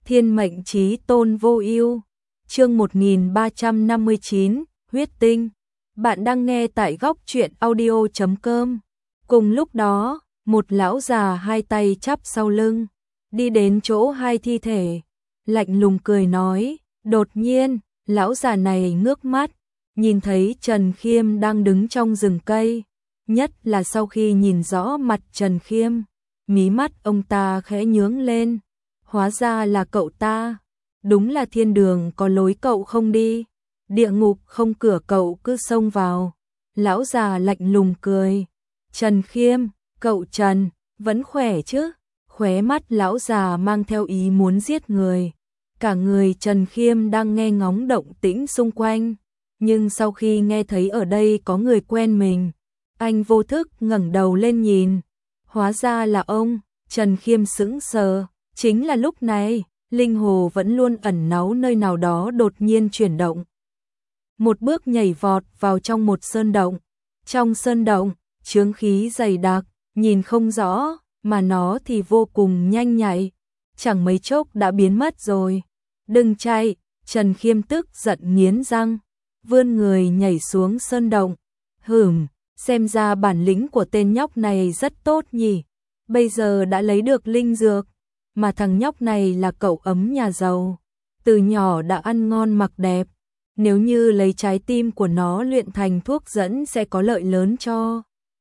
Thiên mệnh chí tôn vô ưu. Chương 1359, huyết tinh. Bạn đang nghe tại góc truyện audio.com. Cùng lúc đó, một lão già hai tay chắp sau lưng, đi đến chỗ hai thi thể, lạnh lùng cười nói. Đột nhiên, lão già này ngước mắt, nhìn thấy Trần Khiêm đang đứng trong rừng cây, nhất là sau khi nhìn rõ mặt Trần Khiêm, mí mắt ông ta khẽ nhướng lên. Hóa ra là cậu ta, đúng là thiên đường có lối cậu không đi, địa ngục không cửa cậu cứ xông vào. Lão già lạnh lùng cười. Trần Khiêm, cậu Trần, vẫn khỏe chứ? Khóe mắt lão già mang theo ý muốn giết người. Cả người Trần Khiêm đang nghe ngóng động tĩnh xung quanh, nhưng sau khi nghe thấy ở đây có người quen mình, anh vô thức ngẩng đầu lên nhìn. Hóa ra là ông. Trần Khiêm sững sờ. Chính là lúc này, linh hồ vẫn luôn ẩn náu nơi nào đó đột nhiên chuyển động. Một bước nhảy vọt vào trong một sơn động. Trong sơn động, chướng khí dày đặc, nhìn không rõ, mà nó thì vô cùng nhanh nhạy. Chẳng mấy chốc đã biến mất rồi. Đừng chạy, Trần Khiêm tức giận nghiến răng, vươn người nhảy xuống sơn động. Xem ra bản lĩnh của tên nhóc này rất tốt nhỉ. Bây giờ đã lấy được linh dược. Mà thằng nhóc này là cậu ấm nhà giàu, từ nhỏ đã ăn ngon mặc đẹp, nếu như lấy trái tim của nó luyện thành thuốc dẫn sẽ có lợi lớn cho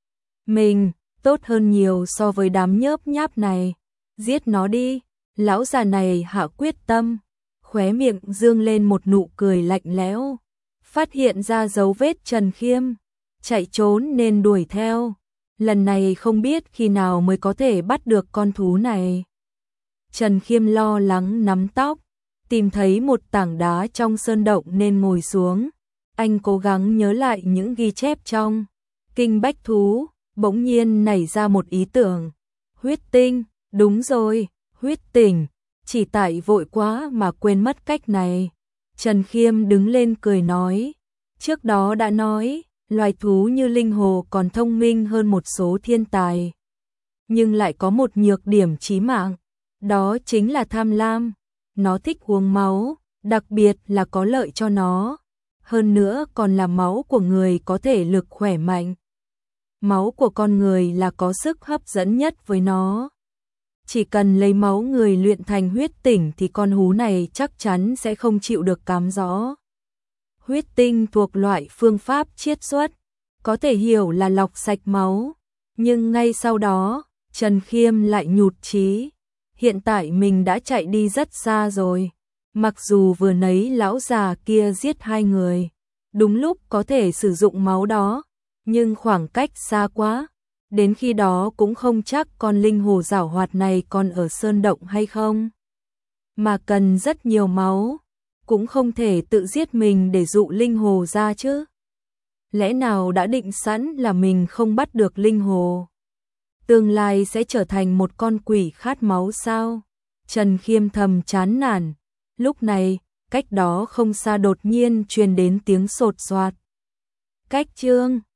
mình, tốt hơn nhiều so với đám nhớp nháp này. Giết nó đi. Lão già này hạ quyết tâm, khóe miệng dương lên một nụ cười lạnh lẽo. Phát hiện ra dấu vết Trần Khiêm chạy trốn nên đuổi theo, lần này không biết khi nào mới có thể bắt được con thú này. Trần Khiêm lo lắng nắm tóc, tìm thấy một tảng đá trong sơn động nên ngồi xuống. Anh cố gắng nhớ lại những ghi chép trong Kinh Bách Thú, bỗng nhiên nảy ra một ý tưởng. Huyết tinh, đúng rồi, huyết tình, chỉ tại vội quá mà quên mất cách này. Trần Khiêm đứng lên cười nói, trước đó đã nói, loài thú như linh hồ còn thông minh hơn một số thiên tài. Nhưng lại có một nhược điểm chí mạng. Đó chính là tham lam. Nó thích uống máu, đặc biệt là có lợi cho nó. Hơn nữa còn là máu của người có thể lực khỏe mạnh. Máu của con người là có sức hấp dẫn nhất với nó. Chỉ cần lấy máu người luyện thành huyết tỉnh thì con hú này chắc chắn sẽ không chịu được cám dỗ. Huyết tinh thuộc loại phương pháp chiết xuất, có thể hiểu là lọc sạch máu. Nhưng ngay sau đó, Trần Khiêm lại nhụt chí. Hiện tại mình đã chạy đi rất xa rồi. Mặc dù vừa nấy lão già kia giết hai người, đúng lúc có thể sử dụng máu đó, nhưng khoảng cách xa quá. Đến khi đó cũng không chắc con linh hồ giảo hoạt này còn ở sơn động hay không. Mà cần rất nhiều máu, cũng không thể tự giết mình để dụ linh hồ ra chứ. Lẽ nào đã định sẵn là mình không bắt được linh hồ, tương lai sẽ trở thành một con quỷ khát máu sao? Trần Khiêm thầm chán nản. Lúc này, cách đó không xa đột nhiên truyền đến tiếng sột soạt. Cách chương